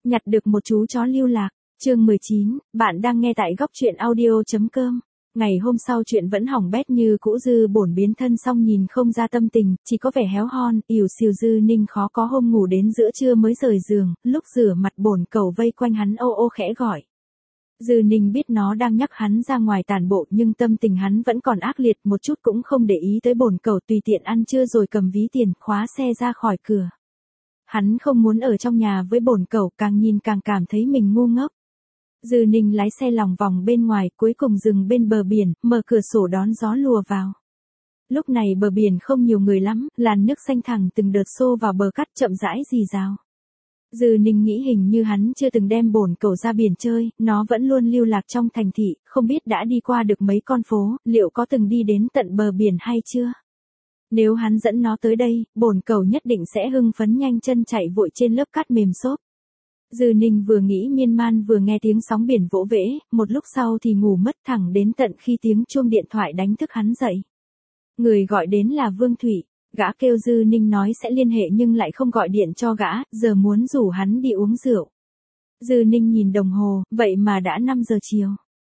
Nhặt được một chú chó lưu lạc. Chương 19, bạn đang nghe tại góc truyện audio.com. Ngày hôm sau chuyện vẫn hỏng bét như cũ. Dư Bổn biến thân xong nhìn không ra tâm tình, chỉ có vẻ héo hon, ỉu xìu. Dư Ninh khó có hôm ngủ đến giữa trưa mới rời giường, lúc rửa mặt Bổn Cẩu vây quanh hắn ô ô khẽ gọi. Dư Ninh biết nó đang nhắc hắn ra ngoài tản bộ, nhưng tâm tình hắn vẫn còn ác liệt, một chút cũng không để ý tới Bổn Cẩu, tùy tiện ăn trưa rồi cầm ví tiền, khóa xe ra khỏi cửa. Hắn không muốn ở trong nhà với Bổn Cẩu, càng nhìn càng cảm thấy mình ngu ngốc. Dư Ninh lái xe lòng vòng bên ngoài, cuối cùng dừng bên bờ biển, mở cửa sổ đón gió lùa vào. Lúc này bờ biển không nhiều người lắm, làn nước xanh thẳm từng đợt xô vào bờ cát chậm rãi rì rào. Dư Ninh nghĩ hình như hắn chưa từng đem Bổn Cẩu ra biển chơi, nó vẫn luôn lưu lạc trong thành thị, không biết đã đi qua được mấy con phố, liệu có từng đi đến tận bờ biển hay chưa? Nếu hắn dẫn nó tới đây, Bổn Cẩu nhất định sẽ hưng phấn nhanh chân chạy vội trên lớp cát mềm xốp. Dư Ninh vừa nghĩ miên man vừa nghe tiếng sóng biển vỗ vẽ, một lúc sau thì ngủ mất thẳng đến tận khi tiếng chuông điện thoại đánh thức hắn dậy. Người gọi đến là Vương Thụy, gã kêu Dư Ninh nói sẽ liên hệ nhưng lại không gọi điện cho gã, giờ muốn rủ hắn đi uống rượu. Dư Ninh nhìn đồng hồ, vậy mà đã 5 giờ chiều.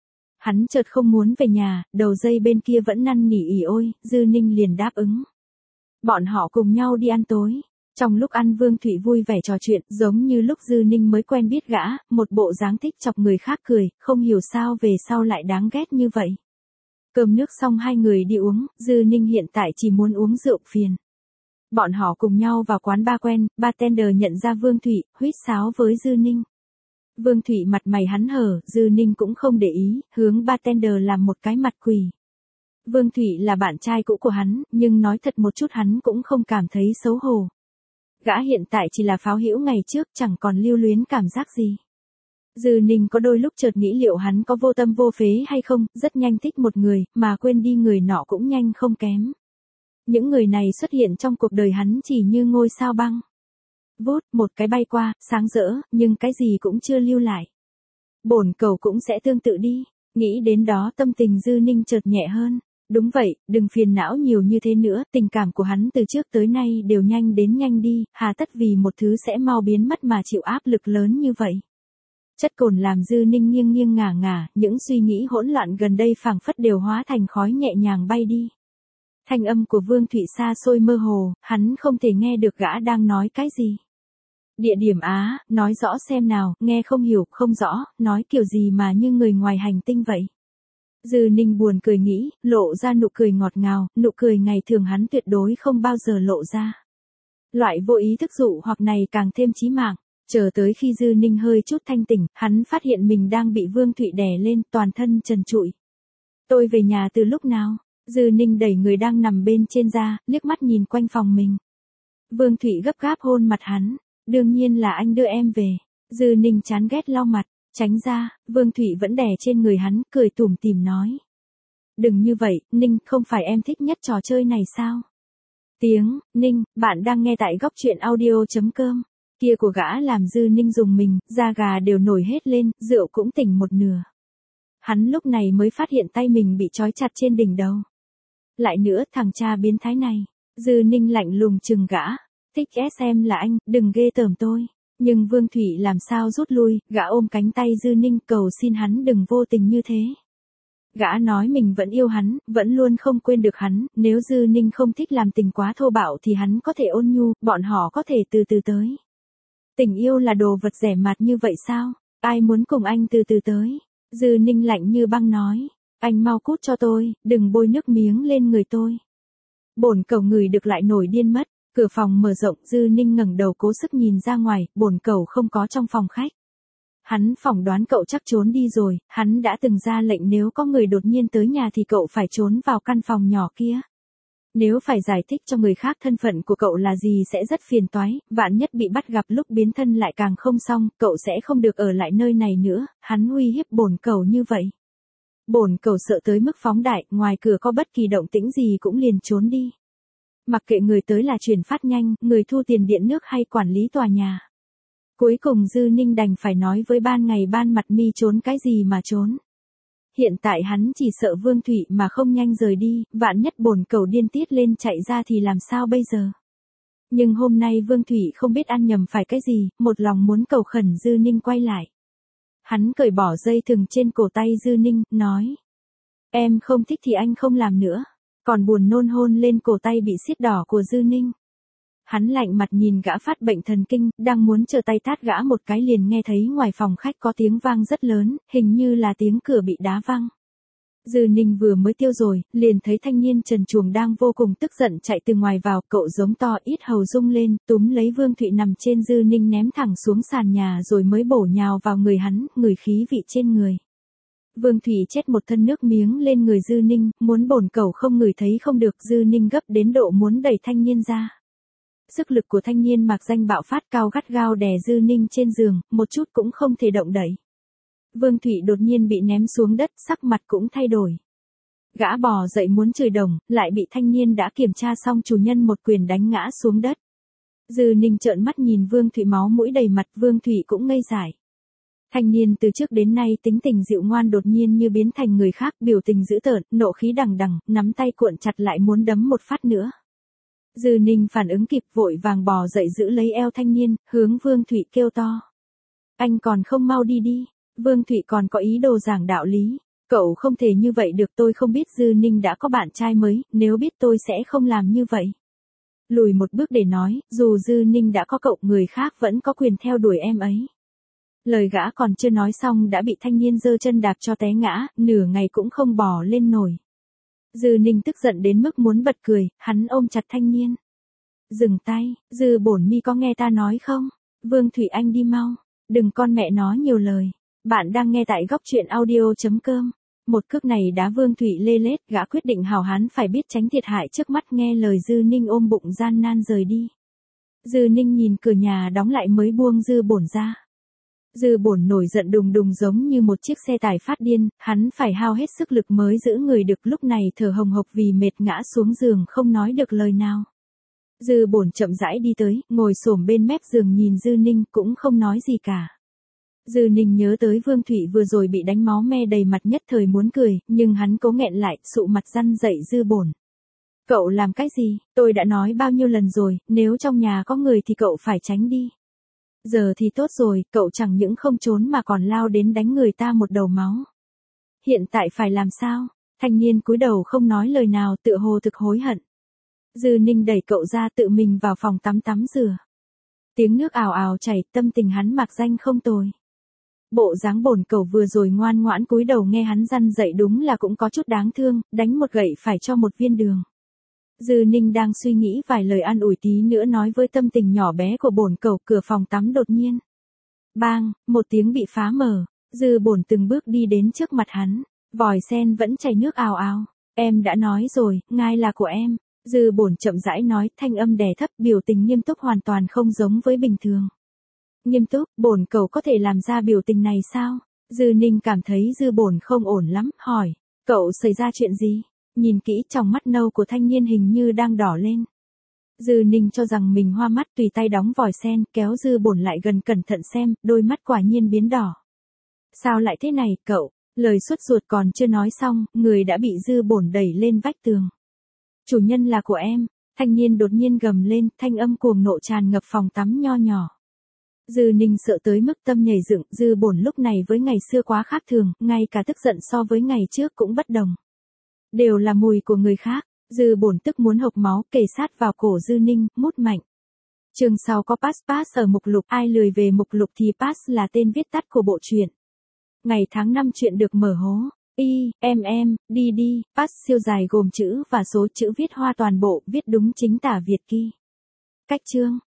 Hắn chợt không muốn về nhà, đầu dây bên kia vẫn năn nỉ ỉ ôi, Dư Ninh liền đáp ứng. Bọn họ cùng nhau đi ăn tối. Trong lúc ăn Vương Thụy vui vẻ trò chuyện, giống như lúc Dư Ninh mới quen biết gã, một bộ dáng thích chọc người khác cười, không hiểu sao về sau lại đáng ghét như vậy. Cơm nước xong hai người đi uống, Dư Ninh hiện tại chỉ muốn uống rượu phiền. Bọn họ cùng nhau vào quán bar quen, bartender nhận ra Vương Thụy, huýt sáo với Dư Ninh. Vương Thụy mặt mày hắn hở, Dư Ninh cũng không để ý, hướng bartender làm một cái mặt quỳ. Vương Thụy là bạn trai cũ của hắn, nhưng nói thật một chút hắn cũng không cảm thấy xấu hổ. Gã hiện tại chỉ là pháo hữu ngày trước, chẳng còn lưu luyến cảm giác gì. Dư Ninh có đôi lúc chợt nghĩ liệu hắn có vô tâm vô phế hay không, rất nhanh thích một người, mà quên đi người nọ cũng nhanh không kém. Những người này xuất hiện trong cuộc đời hắn chỉ như ngôi sao băng. Vút, một cái bay qua, sáng rỡ, nhưng cái gì cũng chưa lưu lại. Bổn Cẩu cũng sẽ tương tự đi. Nghĩ đến đó tâm tình Dư Ninh chợt nhẹ hơn. Đúng vậy, đừng phiền não nhiều như thế nữa, tình cảm của hắn từ trước tới nay đều nhanh đến nhanh đi, hà tất vì một thứ sẽ mau biến mất mà chịu áp lực lớn như vậy. Chất cồn làm Dư Ninh nghiêng nghiêng ngả ngả, những suy nghĩ hỗn loạn gần đây phảng phất đều hóa thành khói nhẹ nhàng bay đi. Thanh âm của Vương Thụy xa xôi mơ hồ, hắn không thể nghe được gã đang nói cái gì. Địa điểm Á, nói rõ xem nào, nghe không hiểu, không rõ, nói kiểu gì mà như người ngoài hành tinh vậy. Dư Ninh buồn cười nghĩ, lộ ra nụ cười ngọt ngào, nụ cười ngày thường hắn tuyệt đối không bao giờ lộ ra. Loại vô ý thức dụ hoặc này càng thêm chí mạng, chờ tới khi Dư Ninh hơi chút thanh tỉnh, hắn phát hiện mình đang bị Vương Thụy đè lên, toàn thân trần trụi. Tôi về nhà từ lúc nào? Dư Ninh đẩy người đang nằm bên trên ra, liếc mắt nhìn quanh phòng mình. Vương Thụy gấp gáp hôn mặt hắn, đương nhiên là anh đưa em về. Dư Ninh chán ghét lau mặt. Tránh ra, Vương Thụy vẫn đè trên người hắn, cười tủm tỉm nói. Đừng như vậy, Ninh, không phải em thích nhất trò chơi này sao? Ninh, bạn đang nghe tại góc truyện audio.com. Kia của gã làm Dư Ninh dùng mình, da gà đều nổi hết lên, rượu cũng tỉnh một nửa. Hắn lúc này mới phát hiện tay mình bị trói chặt trên đỉnh đầu. Lại nữa, thằng cha biến thái này. Dư Ninh lạnh lùng chừng gã. Thích SM là anh, đừng ghê tởm tôi. Nhưng Vương Thụy làm sao rút lui, gã ôm cánh tay Dư Ninh cầu xin hắn đừng vô tình như thế. Gã nói mình vẫn yêu hắn, vẫn luôn không quên được hắn, nếu Dư Ninh không thích làm tình quá thô bạo thì hắn có thể ôn nhu, bọn họ có thể từ từ tới. Tình yêu là đồ vật rẻ mạt như vậy sao? Ai muốn cùng anh từ từ tới? Dư Ninh lạnh như băng nói, anh mau cút cho tôi, đừng bôi nước miếng lên người tôi. Bổn Cẩu ngửi được lại nổi điên mất. Cửa phòng mở rộng, Dư Ninh ngẩng đầu cố sức nhìn ra ngoài, Bổn Cẩu không có trong phòng khách. Hắn phỏng đoán cậu chắc trốn đi rồi, hắn đã từng ra lệnh nếu có người đột nhiên tới nhà thì cậu phải trốn vào căn phòng nhỏ kia. Nếu phải giải thích cho người khác thân phận của cậu là gì sẽ rất phiền toái, vạn nhất bị bắt gặp lúc biến thân lại càng không xong, cậu sẽ không được ở lại nơi này nữa, hắn uy hiếp Bổn Cẩu như vậy. Bổn Cẩu sợ tới mức phóng đại, ngoài cửa có bất kỳ động tĩnh gì cũng liền trốn đi. Mặc kệ người tới là chuyển phát nhanh, người thu tiền điện nước hay quản lý tòa nhà. Cuối cùng Dư Ninh đành phải nói với ban ngày ban mặt mi trốn cái gì mà trốn. Hiện tại hắn chỉ sợ Vương Thụy mà không nhanh rời đi, vạn nhất Bổn Cẩu điên tiết lên chạy ra thì làm sao bây giờ. Nhưng hôm nay Vương Thụy không biết ăn nhầm phải cái gì, một lòng muốn cầu khẩn Dư Ninh quay lại. Hắn cởi bỏ dây thừng trên cổ tay Dư Ninh, nói. Em không thích thì anh không làm nữa. Còn buồn nôn hôn lên cổ tay bị xiết đỏ của Dư Ninh. Hắn lạnh mặt nhìn gã phát bệnh thần kinh, đang muốn chờ tay tát gã một cái liền nghe thấy ngoài phòng khách có tiếng vang rất lớn, hình như là tiếng cửa bị đá văng. Dư Ninh vừa mới tiêu rồi, liền thấy thanh niên trần truồng đang vô cùng tức giận chạy từ ngoài vào, cậu giống to ít hầu rung lên, túm lấy Vương Thụy nằm trên Dư Ninh ném thẳng xuống sàn nhà rồi mới bổ nhào vào người hắn, ngửi khí vị trên người. Vương Thụy chết một thân nước miếng lên người Dư Ninh, muốn bổn cẩu không ngửi thấy không được, Dư Ninh gấp đến độ muốn đẩy thanh niên ra. Sức lực của thanh niên mạc danh bạo phát cao gắt gao đè Dư Ninh trên giường, một chút cũng không thể động đậy. Vương Thụy đột nhiên bị ném xuống đất, sắc mặt cũng thay đổi. Gã bò dậy muốn chửi đồng, lại bị thanh niên đã kiểm tra xong chủ nhân một quyền đánh ngã xuống đất. Dư Ninh trợn mắt nhìn Vương Thụy máu mũi đầy mặt, Vương Thụy cũng ngây dại. Thanh niên từ trước đến nay tính tình dịu ngoan đột nhiên như biến thành người khác, biểu tình dữ tợn, nộ khí đằng đằng, nắm tay cuộn chặt lại muốn đấm một phát nữa. Dư Ninh phản ứng kịp vội vàng bò dậy giữ lấy eo thanh niên, hướng Vương Thụy kêu to. Anh còn không mau đi đi. Vương Thụy còn có ý đồ giảng đạo lý. Cậu không thể như vậy được, tôi không biết Dư Ninh đã có bạn trai mới, nếu biết tôi sẽ không làm như vậy. Lùi một bước để nói, dù Dư Ninh đã có cậu, người khác vẫn có quyền theo đuổi em ấy. Lời gã còn chưa nói xong đã bị thanh niên giơ chân đạp cho té ngã, nửa ngày cũng không bò lên nổi. Dư Ninh tức giận đến mức muốn bật cười, hắn ôm chặt thanh niên. Dừng tay, Dư bổn mi có nghe ta nói không? Vương Thụy anh đi mau, đừng con mẹ nó nhiều lời. Bạn đang nghe tại góc truyện audio.com. Một cước này đá Vương Thụy lê lết, gã quyết định hào hán phải biết tránh thiệt hại trước mắt, nghe lời Dư Ninh ôm bụng gian nan rời đi. Dư Ninh nhìn cửa nhà đóng lại mới buông Dư bổn ra. Dư bổn nổi giận đùng đùng giống như một chiếc xe tải phát điên, hắn phải hao hết sức lực mới giữ người được, lúc này thở hồng hộc vì mệt ngã xuống giường không nói được lời nào. Dư bổn chậm rãi đi tới, ngồi xổm bên mép giường nhìn Dư Ninh cũng không nói gì cả. Dư Ninh nhớ tới Vương Thụy vừa rồi bị đánh máu me đầy mặt, nhất thời muốn cười, nhưng hắn cố nghẹn lại, sụ mặt răn dậy Dư bổn. Cậu làm cái gì? Tôi đã nói bao nhiêu lần rồi, nếu trong nhà có người thì cậu phải tránh đi. Giờ thì tốt rồi, cậu chẳng những không trốn mà còn lao đến đánh người ta một đầu máu. Hiện tại phải làm sao? Thanh niên cúi đầu không nói lời nào, tựa hồ thực hối hận. Dư Ninh đẩy cậu ra tự mình vào phòng tắm rửa. Tiếng nước ào ào chảy, tâm tình hắn mạc danh không tồi. Bộ dáng bổn cẩu vừa rồi ngoan ngoãn cúi đầu nghe hắn răn dậy đúng là cũng có chút đáng thương, đánh một gậy phải cho một viên đường. Dư Ninh đang suy nghĩ vài lời an ủi tí nữa nói với tâm tình nhỏ bé của bổn cẩu, cửa phòng tắm đột nhiên. Bang, một tiếng bị phá mở, Dư bổn từng bước đi đến trước mặt hắn, vòi sen vẫn chảy nước ào ào. Em đã nói rồi, ngài là của em. Dư bổn chậm rãi nói, thanh âm đè thấp, biểu tình nghiêm túc hoàn toàn không giống với bình thường. Nghiêm túc, bổn cẩu có thể làm ra biểu tình này sao? Dư Ninh cảm thấy Dư bổn không ổn lắm, hỏi, cậu xảy ra chuyện gì? Nhìn kỹ trong mắt nâu của thanh niên hình như đang đỏ lên. Dư Ninh cho rằng mình hoa mắt, tùy tay đóng vòi sen, kéo Dư bổn lại gần cẩn thận xem, đôi mắt quả nhiên biến đỏ. Sao lại thế này, cậu? Lời xuất ruột còn chưa nói xong, người đã bị Dư bổn đẩy lên vách tường. Chủ nhân là của em, thanh niên đột nhiên gầm lên, thanh âm cuồng nộ tràn ngập phòng tắm nho nhỏ. Dư Ninh sợ tới mức tâm nhảy dựng, Dư bổn lúc này với ngày xưa quá khác thường, ngay cả tức giận so với ngày trước cũng bất đồng. Đều là mùi của người khác, Dư bổn tức muốn hộc máu, kề sát vào cổ Dư Ninh, mút mạnh. Chương sau có pass ở mục lục, ai lười về mục lục thì pass là tên viết tắt của bộ truyện. Ngày tháng năm truyện được mở hố. Pass siêu dài gồm chữ và số chữ viết hoa toàn bộ, viết đúng chính tả Việt Ki. Cách chương.